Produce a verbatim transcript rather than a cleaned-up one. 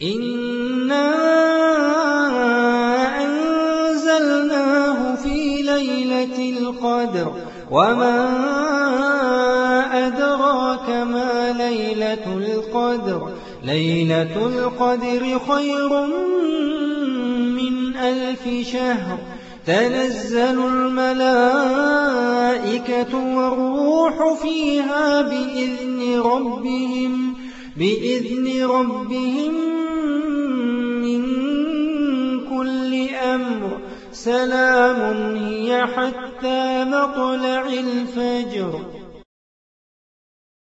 إِنَّا أَنزَلْنَاهُ فِي لَيْلَةِ الْقَدْرِ وَمَا أَدْرَاكَ مَا لَيْلَةُ الْقَدْرِ لَيْلَةُ الْقَدْرِ خَيْرٌ مِّنْ أَلْفِ شَهْرٍ تَنَزَّلُ الْمَلَائِكَةُ وَالرُّوحُ فِيهَا بِإِذْنِ رَبِّهِمْ بِإِذْنِ رَبِّهِمْ مِنْ كُلِّ أَمْرٍ سَلَامٌ هِيَ حَتَّى مَطْلَعِ الْفَجْرِ